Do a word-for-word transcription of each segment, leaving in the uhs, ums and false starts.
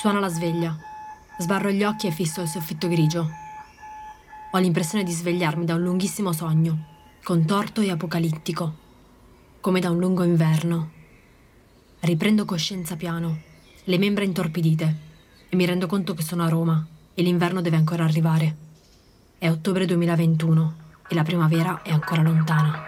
Suona la sveglia. Sbarro gli occhi e fisso il soffitto grigio. Ho l'impressione di svegliarmi da un lunghissimo sogno, contorto e apocalittico, come da un lungo inverno. Riprendo coscienza piano, le membra intorpidite, e mi rendo conto che sono a Roma e l'inverno deve ancora arrivare. È ottobre duemilaventuno e la primavera è ancora lontana.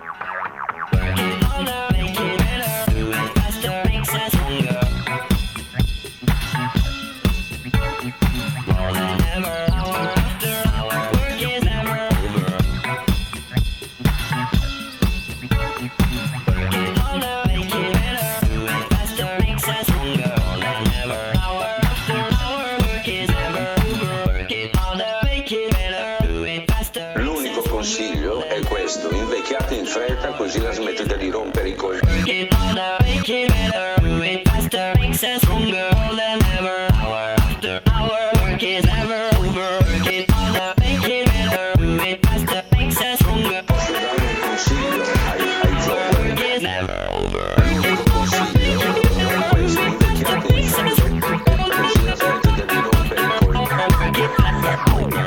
Invecchiate in fretta così la smettete di rompere i coglioni. Posso dare un consiglio ai, ai giovani? L'unico consiglio è questo: invecchiate in fretta così la smettete di rompere i coglioni.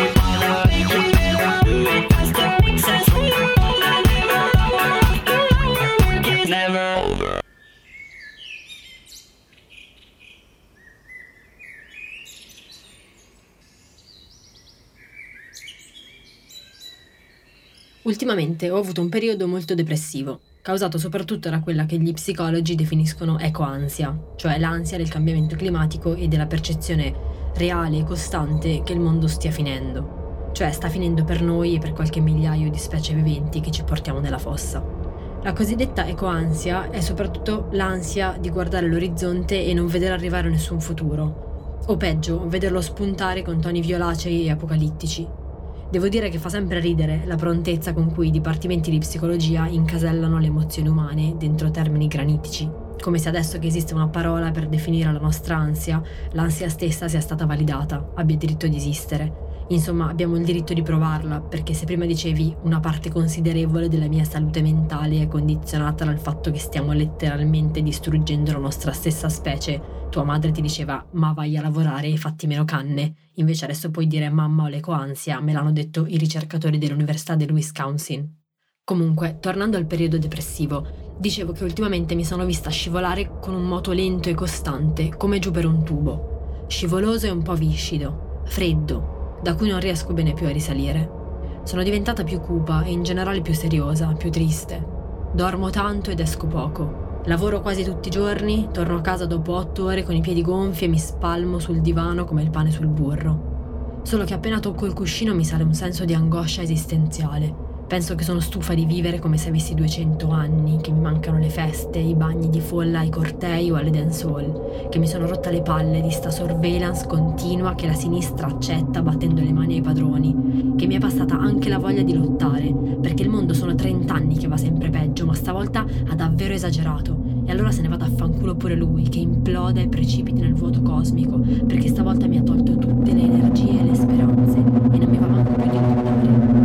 Ultimamente ho avuto un periodo molto depressivo, causato soprattutto da quella che gli psicologi definiscono ecoansia, cioè l'ansia del cambiamento climatico e della percezione reale e costante che il mondo stia finendo, cioè sta finendo per noi e per qualche migliaio di specie viventi che ci portiamo nella fossa. La cosiddetta ecoansia è soprattutto l'ansia di guardare l'orizzonte e non vedere arrivare nessun futuro, o peggio, vederlo spuntare con toni violacei e apocalittici. Devo dire che fa sempre ridere la prontezza con cui i dipartimenti di psicologia incasellano le emozioni umane dentro termini granitici, come se adesso che esiste una parola per definire la nostra ansia, l'ansia stessa sia stata validata, abbia diritto di esistere. Insomma, abbiamo il diritto di provarla, perché se prima dicevi una parte considerevole della mia salute mentale è condizionata dal fatto che stiamo letteralmente distruggendo la nostra stessa specie, tua madre ti diceva ma vai a lavorare e fatti meno canne, invece adesso puoi dire mamma ho l'ecoansia, me l'hanno detto i ricercatori dell'Università del Wisconsin. Comunque, tornando al periodo depressivo, dicevo che ultimamente mi sono vista scivolare con un moto lento e costante, come giù per un tubo, scivoloso e un po' viscido, freddo, da cui non riesco bene più a risalire. Sono diventata più cupa e in generale più seriosa, più triste. Dormo tanto ed esco poco. Lavoro quasi tutti i giorni, torno a casa dopo otto ore con i piedi gonfi e mi spalmo sul divano come il pane sul burro. Solo che appena tocco il cuscino mi sale un senso di angoscia esistenziale. Penso che sono stufa di vivere come se avessi duecento anni, che mi mancano le feste, i bagni di folla ai cortei o alle dance hall, che mi sono rotta le palle di sta surveillance continua che la sinistra accetta battendo le mani ai padroni, che mi è passata anche la voglia di lottare, perché il mondo sono trent'anni che va sempre peggio, ma stavolta ha davvero esagerato, e allora se ne vada a fanculo pure lui, che imploda e precipiti nel vuoto cosmico, perché stavolta mi ha tolto tutte le energie e le speranze, e non mi va manco più di lottare.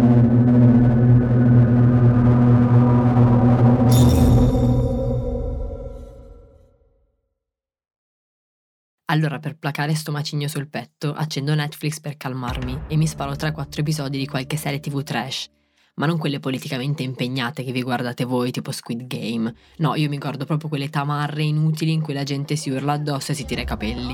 Allora, per placare sto macigno sul petto, accendo Netflix per calmarmi e mi sparo tre quattro episodi di qualche serie tv trash, ma non quelle politicamente impegnate che vi guardate voi, tipo Squid Game. No, io mi guardo proprio quelle tamarre inutili in cui la gente si urla addosso e si tira i capelli.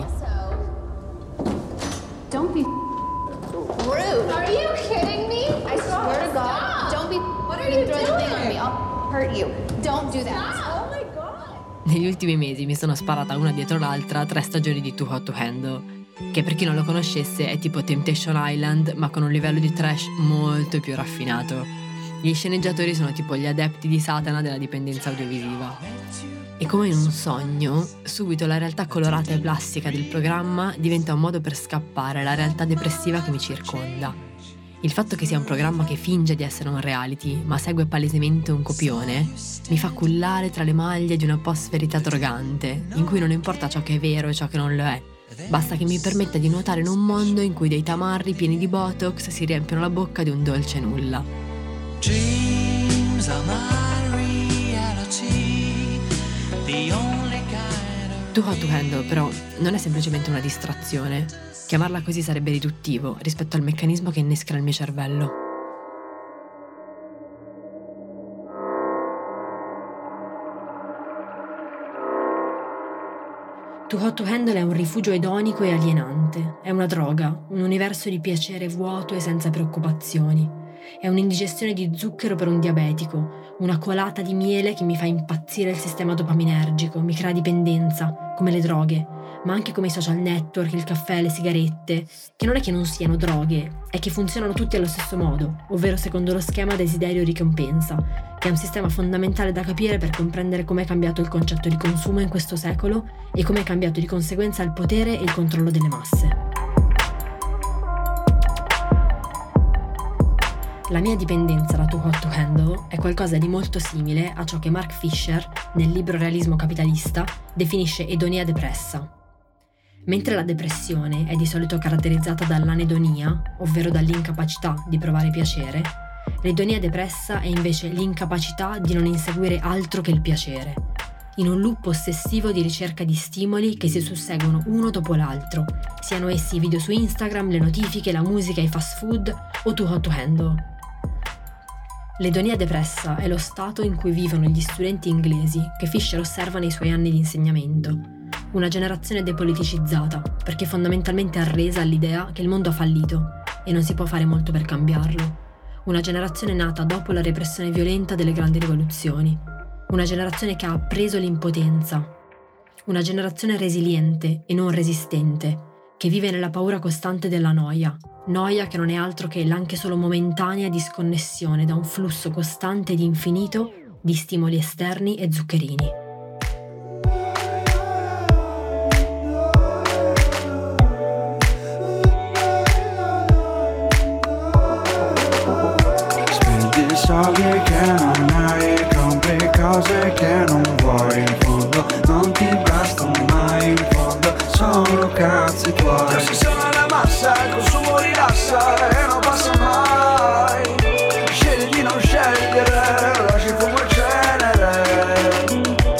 Don't be rude. Are you kidding me? I swear to God. Don't be. What are you doing? On me. I'll hurt you. Don't do that. Negli ultimi mesi mi sono sparata una dietro l'altra tre stagioni di Too Hot to Handle, che per chi non lo conoscesse è tipo Temptation Island ma con un livello di trash molto più raffinato. Gli sceneggiatori sono tipo gli adepti di Satana della dipendenza audiovisiva. E come in un sogno, subito la realtà colorata e plastica del programma diventa un modo per scappare alla realtà depressiva che mi circonda. Il fatto che sia un programma che finge di essere un reality, ma segue palesemente un copione, mi fa cullare tra le maglie di una post-verità drogante, in cui non importa ciò che è vero e ciò che non lo è. Basta che mi permetta di nuotare in un mondo in cui dei tamarri pieni di botox si riempiono la bocca di un dolce nulla. Dreams are my reality, the only kind of Too Hot to Handle, però, non è semplicemente una distrazione. Chiamarla così sarebbe riduttivo rispetto al meccanismo che innesca nel mio cervello. Too Hot to Handle è un rifugio edonico e alienante. È una droga, un universo di piacere vuoto e senza preoccupazioni. È un'indigestione di zucchero per un diabetico, una colata di miele che mi fa impazzire il sistema dopaminergico, mi crea dipendenza, come le droghe, ma anche come i social network, il caffè, le sigarette, che non è che non siano droghe, è che funzionano tutti allo stesso modo, ovvero secondo lo schema desiderio-ricompensa, che è un sistema fondamentale da capire per comprendere come è cambiato il concetto di consumo in questo secolo e come è cambiato di conseguenza il potere e il controllo delle masse. La mia dipendenza da Too Hot to Handle è qualcosa di molto simile a ciò che Mark Fisher, nel libro Realismo capitalista, definisce edonia depressa. Mentre la depressione è di solito caratterizzata dall'anedonia, ovvero dall'incapacità di provare piacere, l'edonia depressa è invece l'incapacità di non inseguire altro che il piacere, in un loop ossessivo di ricerca di stimoli che si susseguono uno dopo l'altro, siano essi i video su Instagram, le notifiche, la musica, i fast food o Too Hot to Handle. L'edonia depressa è lo stato in cui vivono gli studenti inglesi che Fisher osserva nei suoi anni di insegnamento. Una generazione depoliticizzata, perché fondamentalmente arresa all'idea che il mondo ha fallito e non si può fare molto per cambiarlo. Una generazione nata dopo la repressione violenta delle grandi rivoluzioni. Una generazione che ha appreso l'impotenza. Una generazione resiliente e non resistente, che vive nella paura costante della noia. Noia che non è altro che l'anche solo momentanea disconnessione da un flusso costante ed infinito di stimoli esterni e zuccherini. Spendi soldi che non hai, compri cose che non vuoi, in fondo non ti basta mai, in fondo sono cazzi tuoi. Già si sono la massa, il consumo rilassa e non passa mai. Scegli di non scegliere, lasci il fumo e cenere.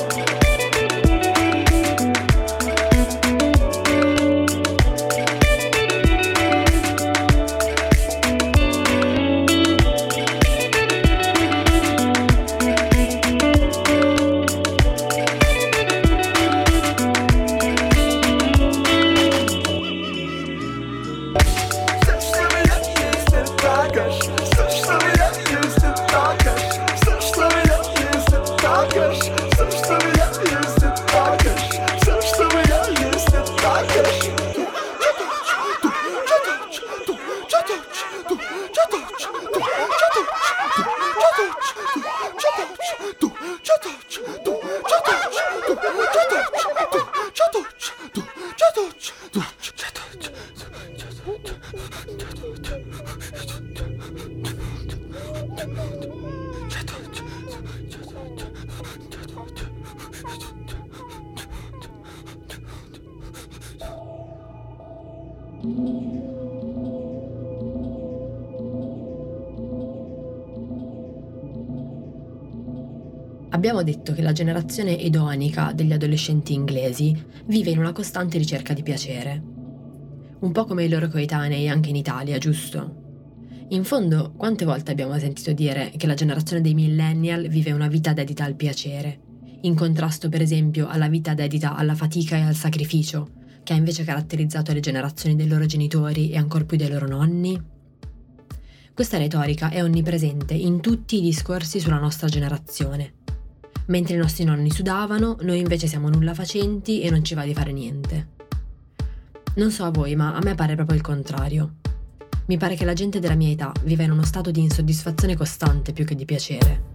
Abbiamo detto che la generazione edonica degli adolescenti inglesi vive in una costante ricerca di piacere. Un po' come i loro coetanei anche in Italia, giusto? In fondo, quante volte abbiamo sentito dire che la generazione dei millennial vive una vita dedita al piacere, in contrasto per esempio alla vita dedita alla fatica e al sacrificio, che ha invece caratterizzato le generazioni dei loro genitori e ancor più dei loro nonni? Questa retorica è onnipresente in tutti i discorsi sulla nostra generazione. Mentre i nostri nonni sudavano, noi invece siamo nulla facenti e non ci va di fare niente. Non so a voi, ma a me pare proprio il contrario. Mi pare che la gente della mia età viva in uno stato di insoddisfazione costante più che di piacere.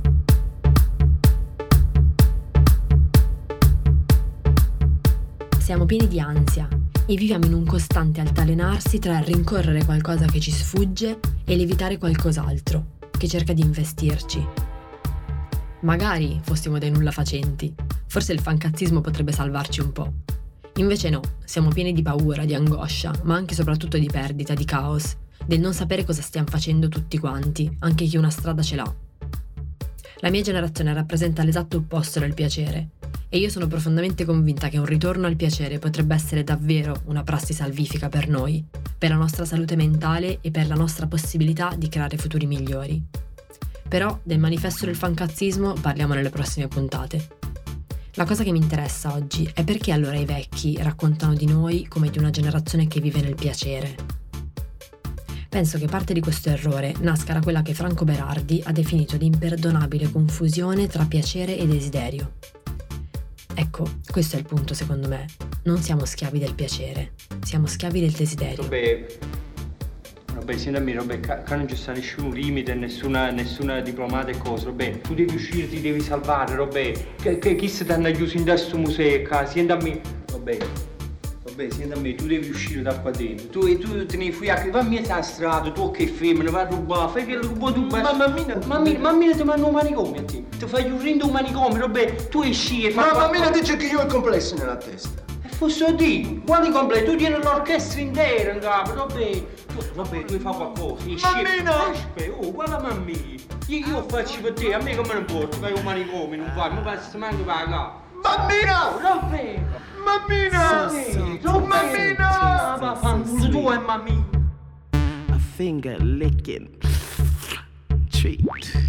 Siamo pieni di ansia e viviamo in un costante altalenarsi tra rincorrere qualcosa che ci sfugge e l'evitare qualcos'altro, che cerca di investirci. Magari fossimo dei nulla facenti, forse il fancazzismo potrebbe salvarci un po'. Invece no, siamo pieni di paura, di angoscia, ma anche e soprattutto di perdita, di caos, del non sapere cosa stiamo facendo tutti quanti, anche chi una strada ce l'ha. La mia generazione rappresenta l'esatto opposto del piacere, E io sono profondamente convinta che un ritorno al piacere potrebbe essere davvero una prassi salvifica per noi, per la nostra salute mentale e per la nostra possibilità di creare futuri migliori. Però del manifesto del fancazzismo parliamo nelle prossime puntate. La cosa che mi interessa oggi è perché allora i vecchi raccontano di noi come di una generazione che vive nel piacere. Penso che parte di questo errore nasca da quella che Franco Berardi ha definito l'imperdonabile confusione tra piacere e desiderio. Ecco, questo è il punto secondo me. Non siamo schiavi del piacere, siamo schiavi del desiderio. Vabbè, vabbè, senti a me, vabbè, che non ci sta nessun limite, nessuna, nessuna diplomata e cose, vabbè, tu devi uscire, ti devi salvare, vabbè, che, che chi si ti hanno chiuso in questo museo, senti a me, vabbè, vabbè, senti a me, tu devi uscire da qua dentro, tu, tu te ne fui a che va a la strada, tu che femmina, vai a rubare, fai quello che vuoi tu, ma mammina, mammina, mammina ti manda un manicomio a te, ti fai un rindo un manicomio, vabbè, tu esci e fai... Ma mammina dice che io ho il complesso nella testa. E fosse di, quali completi? Tu tieni l'orchestra intera in capo, vabbè, tu, vabbè, tu fai qualcosa, esci... Mammina! Esci, oh, guarda mammina, io, io faccio per te, a me come ne importa, fai un manicomio, non fai, mi passi manco per là. Mammina! Vabbè! Mammina! Mammina! Ma fanculo tu e mammina! A finger licking treat.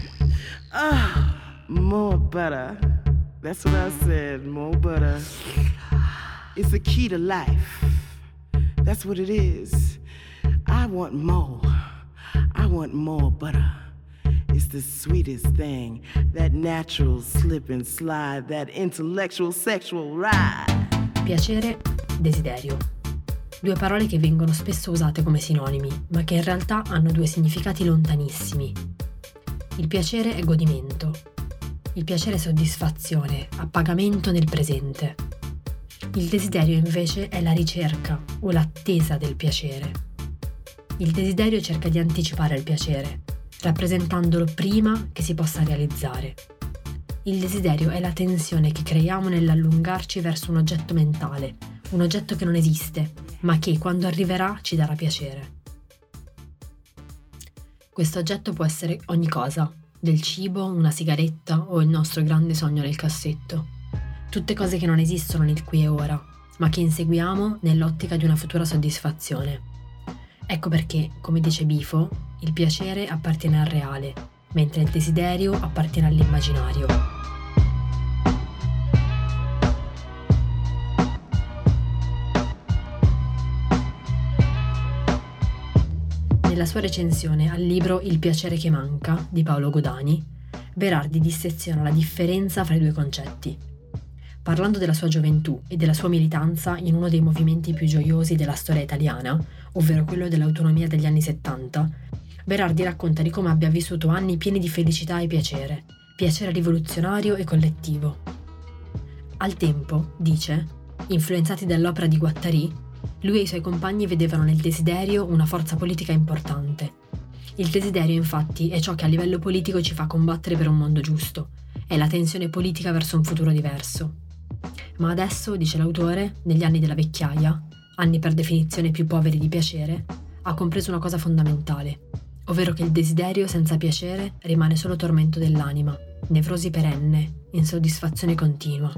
Ah, more butter. That's what I said, more butter. It's the key to life. That's what it is. I want more. I want more butter. It's the sweetest thing. That natural slip and slide. That intellectual sexual ride. Piacere, desiderio. Due parole che vengono spesso usate come sinonimi, ma che in realtà hanno due significati lontanissimi. Il piacere è godimento. Il piacere è soddisfazione, appagamento nel presente. Il desiderio invece è la ricerca o l'attesa del piacere. Il desiderio cerca di anticipare il piacere, rappresentandolo prima che si possa realizzare. Il desiderio è la tensione che creiamo nell'allungarci verso un oggetto mentale, un oggetto che non esiste, ma che quando arriverà ci darà piacere. Questo oggetto può essere ogni cosa, del cibo, una sigaretta o il nostro grande sogno nel cassetto. Tutte cose che non esistono nel qui e ora, ma che inseguiamo nell'ottica di una futura soddisfazione. Ecco perché, come dice Bifo, il piacere appartiene al reale, mentre il desiderio appartiene all'immaginario. Nella sua recensione al libro Il piacere che manca di Paolo Godani, Berardi disseziona la differenza fra i due concetti. Parlando della sua gioventù e della sua militanza in uno dei movimenti più gioiosi della storia italiana, ovvero quello dell'autonomia degli anni settanta, Berardi racconta di come abbia vissuto anni pieni di felicità e piacere, piacere rivoluzionario e collettivo. Al tempo, dice, influenzati dall'opera di Guattari, lui e i suoi compagni vedevano nel desiderio una forza politica importante. Il desiderio, infatti, è ciò che a livello politico ci fa combattere per un mondo giusto, è la tensione politica verso un futuro diverso. Ma adesso, dice l'autore, negli anni della vecchiaia, anni per definizione più poveri di piacere, ha compreso una cosa fondamentale, ovvero che il desiderio senza piacere rimane solo tormento dell'anima, nevrosi perenne, insoddisfazione continua.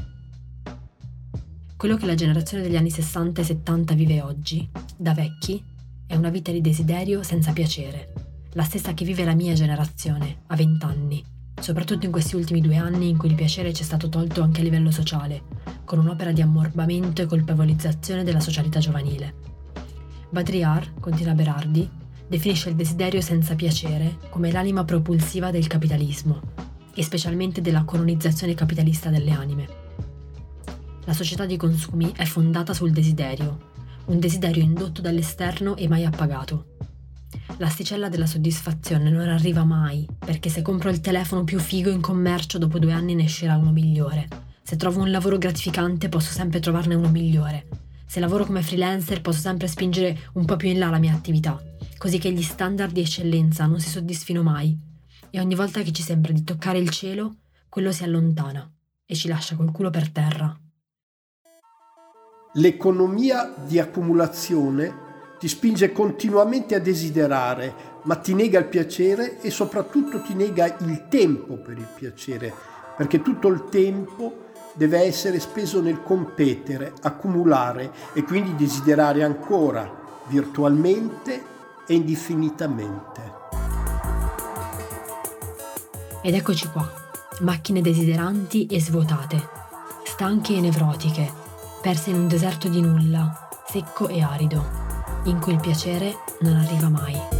Quello che la generazione degli anni sessanta e settanta vive oggi, da vecchi, è una vita di desiderio senza piacere, la stessa che vive la mia generazione, a vent'anni, soprattutto in questi ultimi due anni in cui il piacere ci è stato tolto anche a livello sociale, con un'opera di ammorbamento e colpevolizzazione della socialità giovanile. Baudrillard, continua Berardi, definisce il desiderio senza piacere come l'anima propulsiva del capitalismo, e specialmente della colonizzazione capitalista delle anime. La società di consumi è fondata sul desiderio, un desiderio indotto dall'esterno e mai appagato. L'asticella della soddisfazione non arriva mai, perché se compro il telefono più figo in commercio dopo due anni ne uscirà uno migliore. Se trovo un lavoro gratificante posso sempre trovarne uno migliore. Se lavoro come freelancer posso sempre spingere un po' più in là la mia attività, così che gli standard di eccellenza non si soddisfino mai. E ogni volta che ci sembra di toccare il cielo, quello si allontana e ci lascia col culo per terra. L'economia di accumulazione ti spinge continuamente a desiderare, ma ti nega il piacere e soprattutto ti nega il tempo per il piacere, perché tutto il tempo deve essere speso nel competere, accumulare e quindi desiderare ancora, virtualmente e indefinitamente. Ed eccoci qua, macchine desideranti e svuotate, stanche e nevrotiche, perse in un deserto di nulla, secco e arido, in cui il piacere non arriva mai.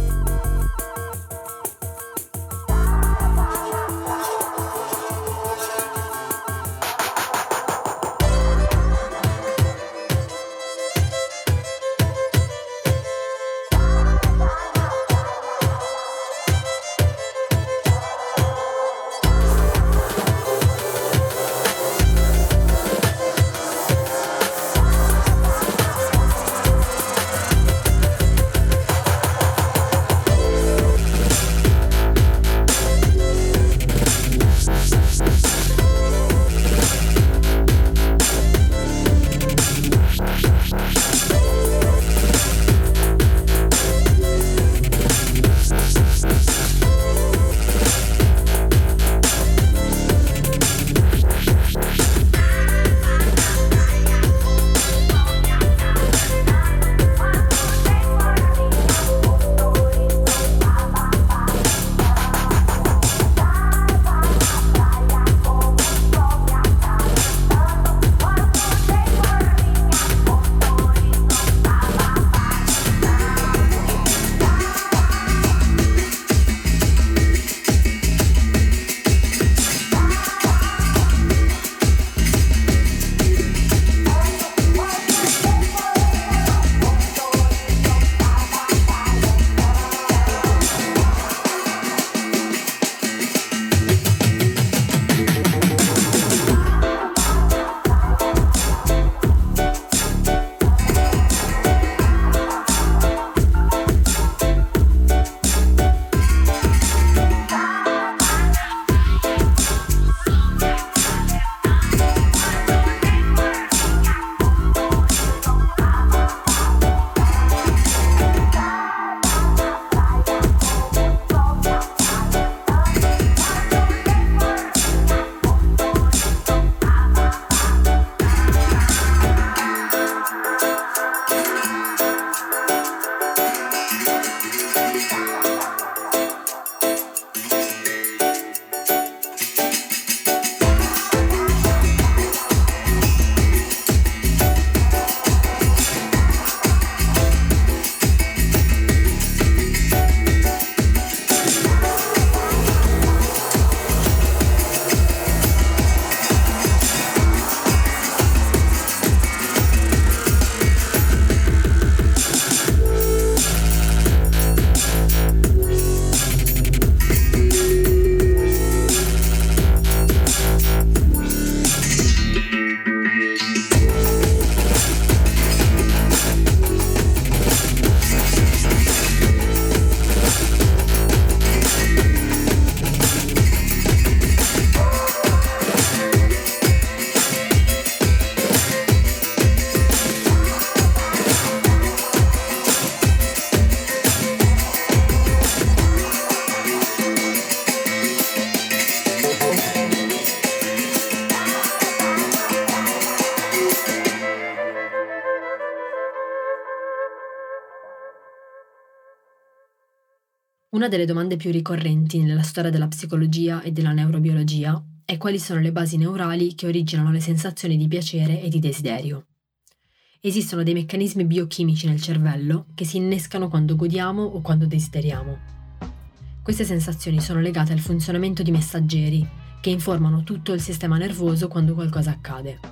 Una delle domande più ricorrenti nella storia della psicologia e della neurobiologia è quali sono le basi neurali che originano le sensazioni di piacere e di desiderio. Esistono dei meccanismi biochimici nel cervello che si innescano quando godiamo o quando desideriamo. Queste sensazioni sono legate al funzionamento di messaggeri che informano tutto il sistema nervoso quando qualcosa accade.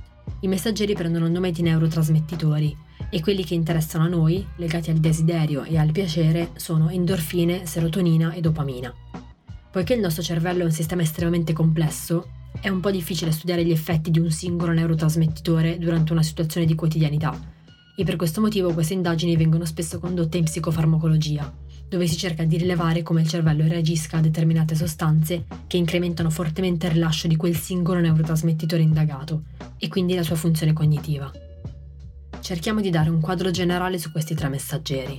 I messaggeri prendono il nome di neurotrasmettitori e quelli che interessano a noi, legati al desiderio e al piacere, sono endorfine, serotonina e dopamina. Poiché il nostro cervello è un sistema estremamente complesso, è un po' difficile studiare gli effetti di un singolo neurotrasmettitore durante una situazione di quotidianità e per questo motivo queste indagini vengono spesso condotte in psicofarmacologia, dove si cerca di rilevare come il cervello reagisca a determinate sostanze che incrementano fortemente il rilascio di quel singolo neurotrasmettitore indagato e quindi la sua funzione cognitiva. Cerchiamo di dare un quadro generale su questi tre messaggeri.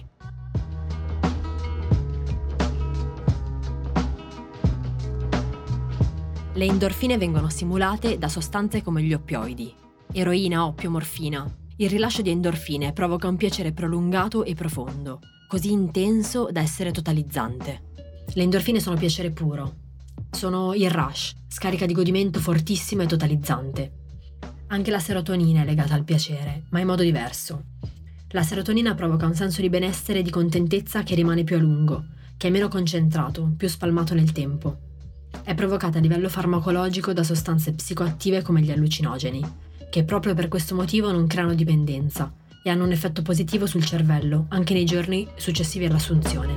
Le endorfine vengono stimolate da sostanze come gli oppioidi, eroina, oppio, morfina. Il rilascio di endorfine provoca un piacere prolungato e profondo, così intenso da essere totalizzante. Le endorfine sono piacere puro. Sono il rush, scarica di godimento fortissima e totalizzante. Anche la serotonina è legata al piacere, ma in modo diverso. La serotonina provoca un senso di benessere e di contentezza che rimane più a lungo, che è meno concentrato, più spalmato nel tempo. È provocata a livello farmacologico da sostanze psicoattive come gli allucinogeni, che proprio per questo motivo non creano dipendenza e hanno un effetto positivo sul cervello anche nei giorni successivi all'assunzione.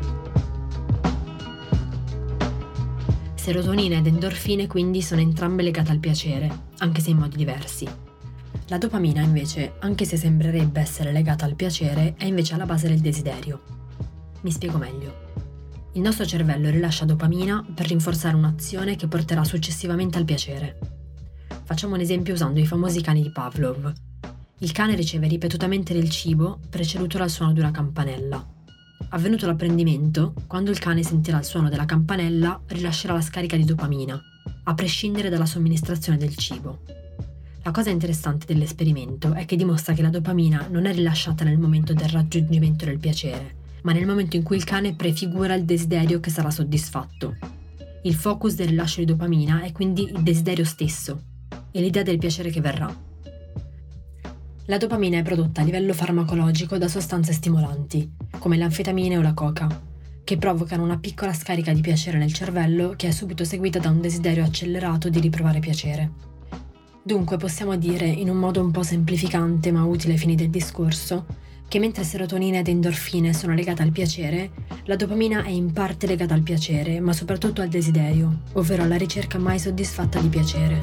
Serotonina ed endorfine quindi sono entrambe legate al piacere, anche se in modi diversi. La dopamina invece, anche se sembrerebbe essere legata al piacere, è invece alla base del desiderio. Mi spiego meglio. Il nostro cervello rilascia dopamina per rinforzare un'azione che porterà successivamente al piacere. Facciamo un esempio usando i famosi cani di Pavlov. Il cane riceve ripetutamente del cibo preceduto dal suono di una campanella. Avvenuto l'apprendimento, quando il cane sentirà il suono della campanella, rilascerà la scarica di dopamina, a prescindere dalla somministrazione del cibo. La cosa interessante dell'esperimento è che dimostra che la dopamina non è rilasciata nel momento del raggiungimento del piacere, ma nel momento in cui il cane prefigura il desiderio che sarà soddisfatto. Il focus del rilascio di dopamina è quindi il desiderio stesso e l'idea del piacere che verrà. La dopamina è prodotta a livello farmacologico da sostanze stimolanti, come l'anfetamina o la coca, che provocano una piccola scarica di piacere nel cervello che è subito seguita da un desiderio accelerato di riprovare piacere. Dunque possiamo dire, in un modo un po' semplificante ma utile ai fini del discorso, che mentre serotonina ed endorfine sono legate al piacere, la dopamina è in parte legata al piacere, ma soprattutto al desiderio, ovvero alla ricerca mai soddisfatta di piacere.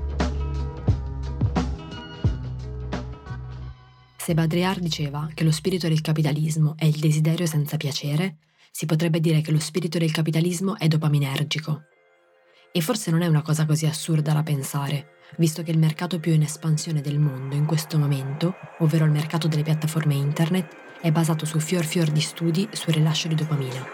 Se Baudrillard diceva che lo spirito del capitalismo è il desiderio senza piacere, si potrebbe dire che lo spirito del capitalismo è dopaminergico. E forse non è una cosa così assurda da pensare, visto che il mercato più in espansione del mondo in questo momento, ovvero il mercato delle piattaforme internet, è basato su fior fior di studi sul rilascio di dopamina.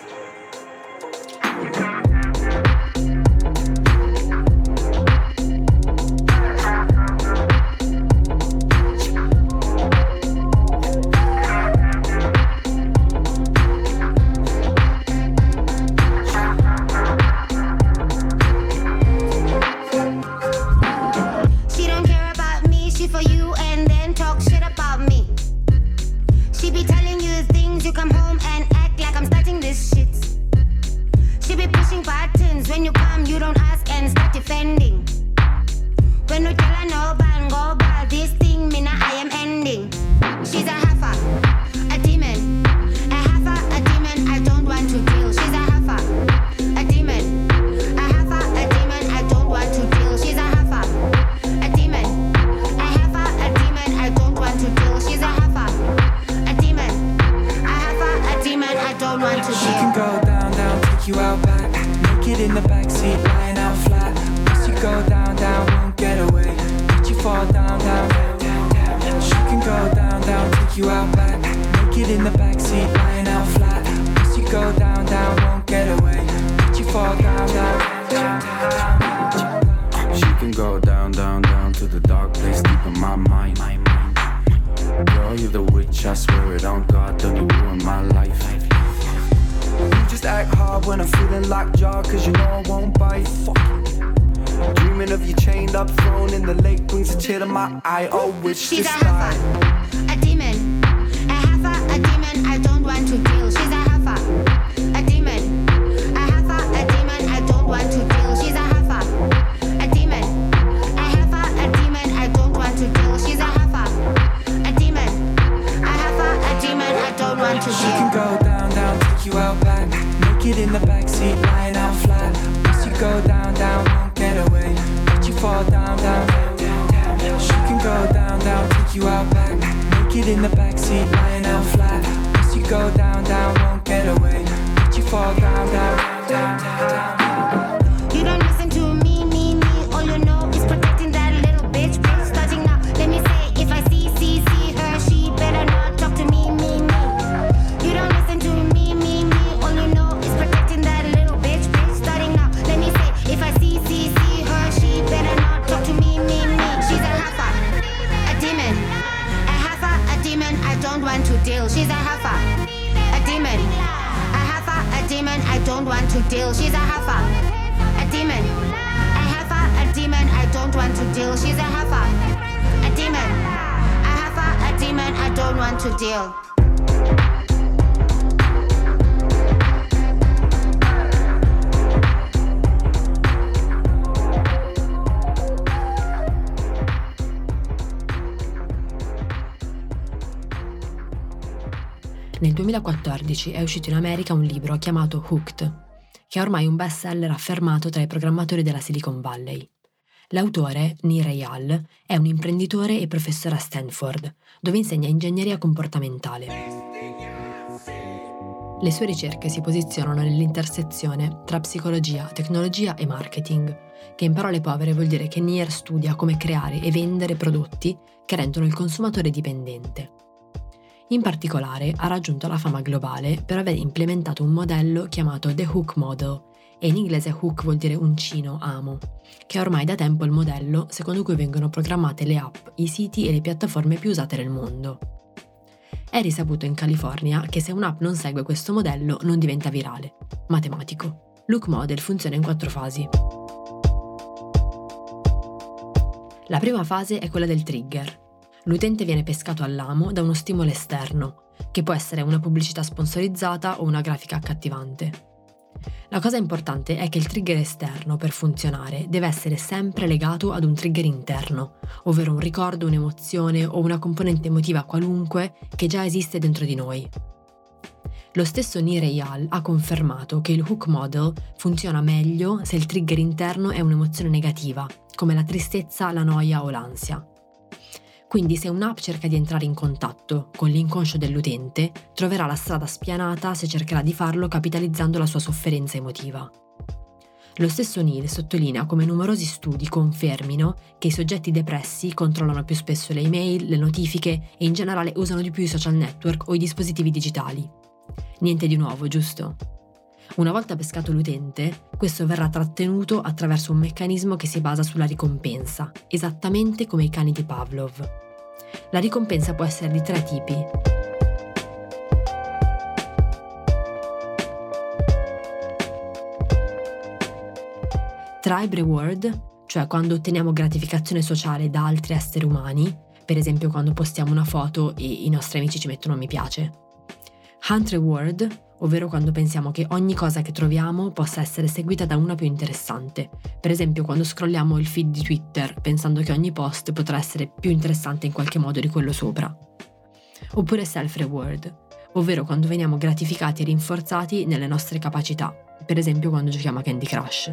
I oh wish She's this a heifer, a demon. A heifer, a demon, I don't want to deal. She's a heifer, a demon. A heifer, a demon, I don't want to deal. She's a heifer, a demon. A heifer, a demon, I don't want to deal. She's a heifer, a demon. A heifer, a demon, I don't want to deal. She can go down, down, take you out back. Naked in the backseat, lying out flat. Once you go down, down, won't get away. Let you fall down, down, down. She can go down, down, take you out back. Naked in the backseat, lying out flat. Once you go down, down, won't get away. Let you fall down, down, down, down, down. You don't listen to me, me, me. All you know is protecting that little bitch, bitch. Starting now, let me say, if I see, see, see her, she better not talk to me, me, me. You don't listen to me, me, me. All you know is protecting that little bitch, bitch. Starting now, let me say, if I see, see, see don't want to deal. She's a heifer, a demon. A heifer, a demon, I don't want to deal. She's a heifer, a demon. A heifer, a demon, I don't want to deal. Nel duemilaquattordici è uscito in America un libro chiamato Hooked, che è ormai un bestseller affermato tra i programmatori della Silicon Valley. L'autore, Nir Eyal, è un imprenditore e professore a Stanford, dove insegna ingegneria comportamentale. Le sue ricerche si posizionano nell'intersezione tra psicologia, tecnologia e marketing, che in parole povere vuol dire che Nir studia come creare e vendere prodotti che rendono il consumatore dipendente. In particolare ha raggiunto la fama globale per aver implementato un modello chiamato The Hook Model, e in inglese hook vuol dire uncino, amo, che è ormai da tempo il modello secondo cui vengono programmate le app, i siti e le piattaforme più usate nel mondo. È risaputo in California che se un'app non segue questo modello non diventa virale. Matematico. Hook Model funziona in quattro fasi. La prima fase è quella del trigger. L'utente viene pescato all'amo da uno stimolo esterno, che può essere una pubblicità sponsorizzata o una grafica accattivante. La cosa importante è che il trigger esterno, per funzionare, deve essere sempre legato ad un trigger interno, ovvero un ricordo, un'emozione o una componente emotiva qualunque che già esiste dentro di noi. Lo stesso Nir Eyal ha confermato che il Hook Model funziona meglio se il trigger interno è un'emozione negativa, come la tristezza, la noia o l'ansia. Quindi se un'app cerca di entrare in contatto con l'inconscio dell'utente, troverà la strada spianata se cercherà di farlo capitalizzando la sua sofferenza emotiva. Lo stesso Neil sottolinea come numerosi studi confermino che i soggetti depressi controllano più spesso le email, le notifiche e in generale usano di più i social network o i dispositivi digitali. Niente di nuovo, giusto? Una volta pescato l'utente, questo verrà trattenuto attraverso un meccanismo che si basa sulla ricompensa, esattamente come i cani di Pavlov. La ricompensa può essere di tre tipi. Tribe reward, cioè quando otteniamo gratificazione sociale da altri esseri umani, per esempio quando postiamo una foto e i nostri amici ci mettono un mi piace. Hunt reward, ovvero quando pensiamo che ogni cosa che troviamo possa essere seguita da una più interessante, per esempio quando scrolliamo il feed di Twitter pensando che ogni post potrà essere più interessante in qualche modo di quello sopra. Oppure self-reward, ovvero quando veniamo gratificati e rinforzati nelle nostre capacità, per esempio quando giochiamo a Candy Crush.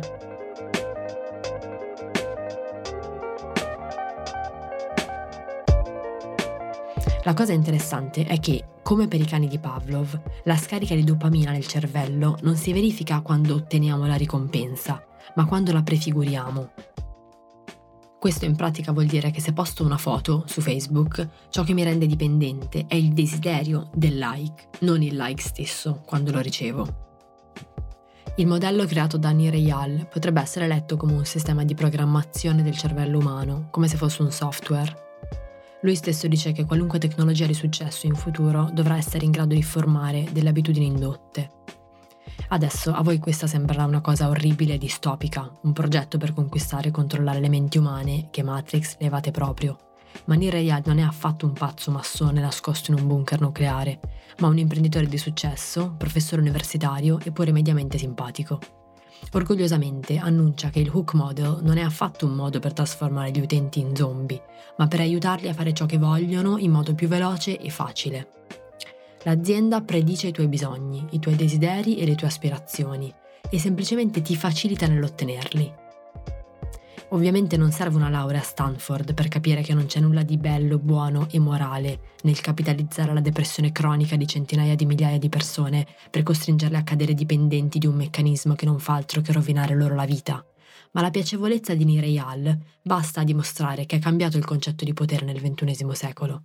La cosa interessante è che, come per i cani di Pavlov, la scarica di dopamina nel cervello non si verifica quando otteniamo la ricompensa, ma quando la prefiguriamo. Questo in pratica vuol dire che se posto una foto su Facebook, ciò che mi rende dipendente è il desiderio del like, non il like stesso quando lo ricevo. Il modello creato da Nir Eyal potrebbe essere letto come un sistema di programmazione del cervello umano, come se fosse un software. Lui stesso dice che qualunque tecnologia di successo in futuro dovrà essere in grado di formare delle abitudini indotte. Adesso a voi questa sembrerà una cosa orribile e distopica, un progetto per conquistare e controllare le menti umane che Matrix levate proprio. Ma Nir Eyal non è affatto un pazzo massone nascosto in un bunker nucleare, ma un imprenditore di successo, professore universitario e pure mediamente simpatico. Orgogliosamente annuncia che il Hook Model non è affatto un modo per trasformare gli utenti in zombie, ma per aiutarli a fare ciò che vogliono in modo più veloce e facile. L'azienda predice i tuoi bisogni, i tuoi desideri e le tue aspirazioni e semplicemente ti facilita nell'ottenerli. Ovviamente non serve una laurea a Stanford per capire che non c'è nulla di bello, buono e morale nel capitalizzare la depressione cronica di centinaia di migliaia di persone per costringerle a cadere dipendenti di un meccanismo che non fa altro che rovinare loro la vita. Ma la piacevolezza di Nir Eyal basta a dimostrare che è cambiato il concetto di potere nel ventunesimo secolo.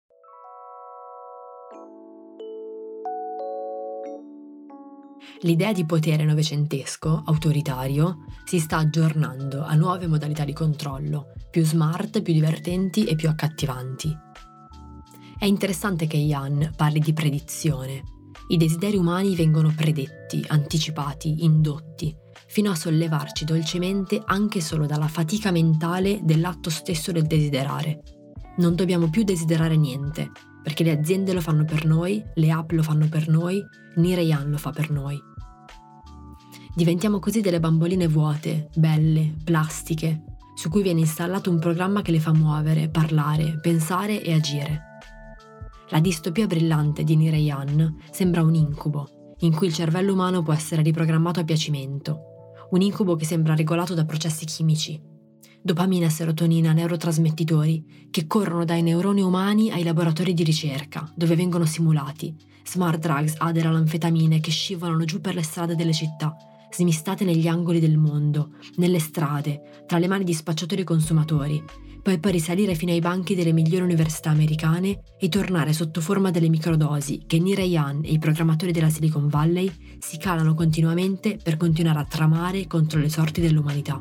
L'idea di potere novecentesco, autoritario, si sta aggiornando a nuove modalità di controllo, più smart, più divertenti e più accattivanti. È interessante che Ian parli di predizione. I desideri umani vengono predetti, anticipati, indotti, fino a sollevarci dolcemente anche solo dalla fatica mentale dell'atto stesso del desiderare. Non dobbiamo più desiderare niente, perché le aziende lo fanno per noi, le app lo fanno per noi, Nirayan lo fa per noi. Diventiamo così delle bamboline vuote, belle, plastiche, su cui viene installato un programma che le fa muovere, parlare, pensare e agire. La distopia brillante di Nirayan sembra un incubo, in cui il cervello umano può essere riprogrammato a piacimento, un incubo che sembra regolato da processi chimici, dopamina, serotonina, neurotrasmettitori che corrono dai neuroni umani ai laboratori di ricerca, dove vengono simulati, smart drugs, Adderall, anfetamine che scivolano giù per le strade delle città, smistate negli angoli del mondo, nelle strade, tra le mani di spacciatori e consumatori, poi poi risalire fino ai banchi delle migliori università americane e tornare sotto forma delle microdosi che Nirayan e i programmatori della Silicon Valley si calano continuamente per continuare a tramare contro le sorti dell'umanità.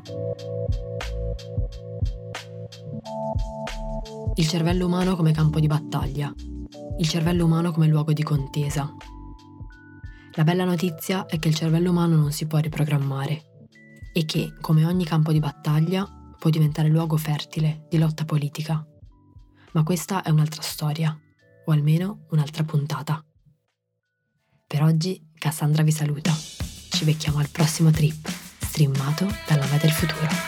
Il cervello umano come campo di battaglia, il cervello umano come luogo di contesa. La bella notizia è che il cervello umano non si può riprogrammare e che, come ogni campo di battaglia, può diventare luogo fertile di lotta politica. Ma questa è un'altra storia, o almeno un'altra puntata. Per oggi Cassandra vi saluta. Ci becchiamo al prossimo trip, streamato dalla Me del Futuro.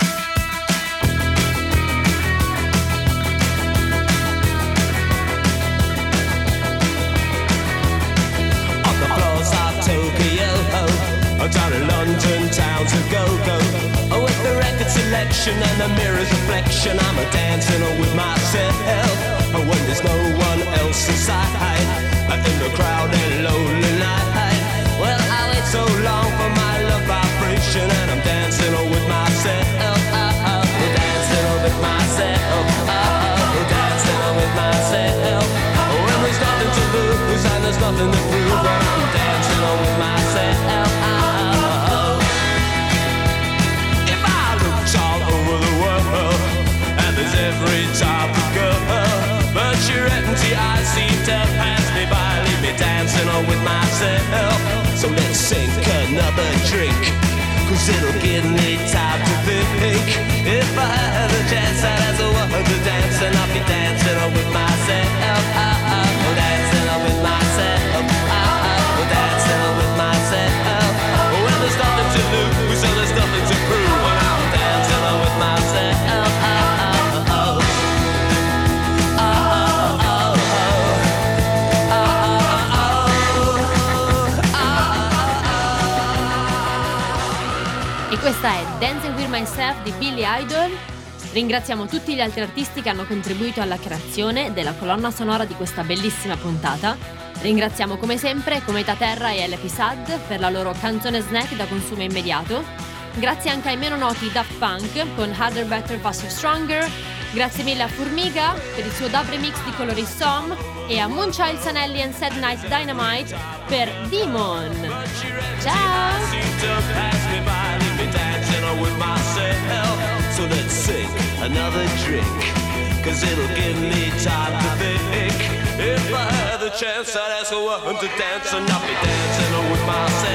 Down in London town to go-go, oh, with the record selection and the mirror's reflection, I'm a dancing with myself, oh, when there's no one else inside, in the crowded lonely night. Well, I wait so long for my love vibration, and I'm dancing with myself, oh, oh, dancing with myself, oh, dancing with myself. Oh, when there's nothing to lose and there's nothing to prove, but I'm dancing with myself. Every type of girl, but your empty eyes seem to pass me by, leave me dancing on with myself. So let's sink another drink, cause it'll give me time to think. If I had a chance, I'd ask a woman to dance, and I'll be dancing on with myself. Oh, oh, dancing on with myself. Oh, oh, dancing on with myself. Oh, well, there's nothing to lose, and there's nothing to prove, and I'm dancing on with myself. Oh, oh. Questa è Dancing With Myself di Billy Idol. Ringraziamo tutti gli altri artisti che hanno contribuito alla creazione della colonna sonora di questa bellissima puntata. Ringraziamo come sempre Cometa Terra e L P Sad per la loro canzone snack da consumo immediato. Grazie anche ai meno noti Daft Punk con Harder, Better, Faster, Stronger. Grazie mille a Formiga per il suo dub remix di Colori Som e a Moonchild Sanelli and Sad Night Dynamite per Demon. Ciao! So let's sink another drink, cause it'll give me time to think. If I had the chance, I'd ask a woman to dance, and I'll be dancing with myself.